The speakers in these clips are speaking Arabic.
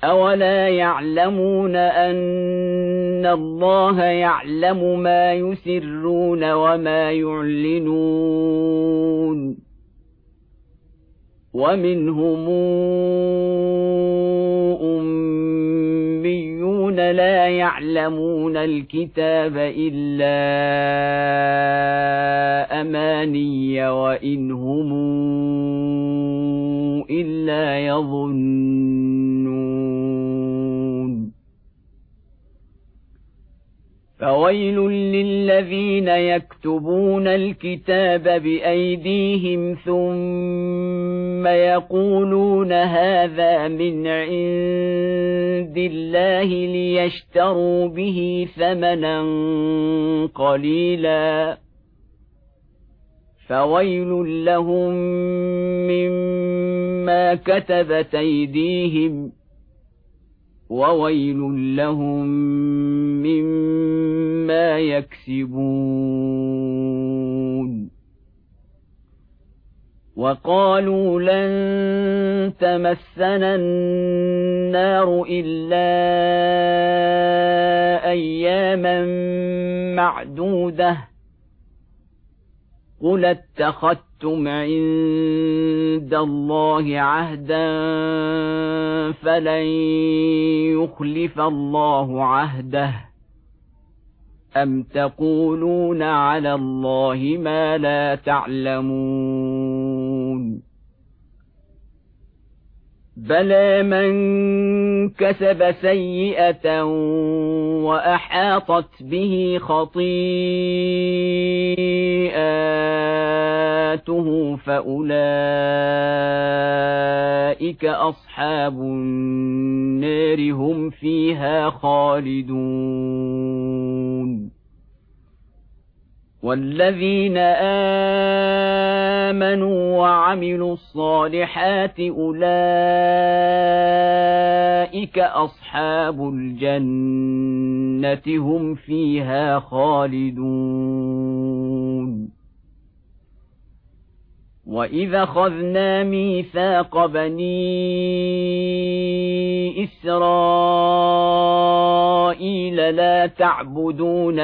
أولا يعلمون أن الله يعلم ما يسرون وما يعلنون ومنهم أميون لا يعلمون الكتاب إلا أماني وإن هم إلا يظنون فويل للذين يكتبون الكتاب بأيديهم ثم يقولون هذا من عند الله ليشتروا به ثمنا قليلا فويل لهم مما كتبت أيديهم وويل لهم مما يكسبون وقالوا لن تمسنا النار إلا أياما معدودة قل اتخذتم عند الله عهدا فلن يخلف الله عهده أم تقولون على الله ما لا تعلمون بلى من كسب سيئة وأحاطت به خطيئاته فأولئك أصحاب النار هم فيها خالدون والذين آمنوا وعملوا الصالحات أولئك أصحاب الجنة هم فيها خالدون وإذا أخذنا ميثاق بني إسرائيل لا تعبدون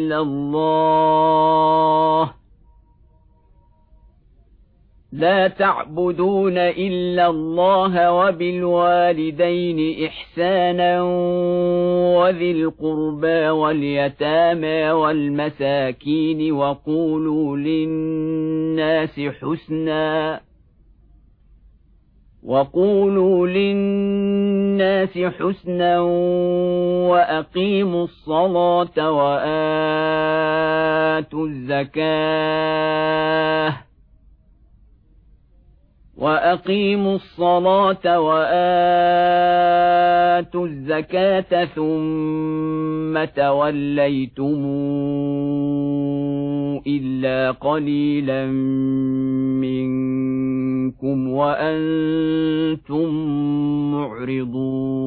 إلا الله وبالوالدين إحسانا وذي القربى واليتامى والمساكين وقولوا للناس حسنا وأقيموا الصلاة وآتوا الزكاة ثم توليتم إلا قليلا منكم وأنتم معرضون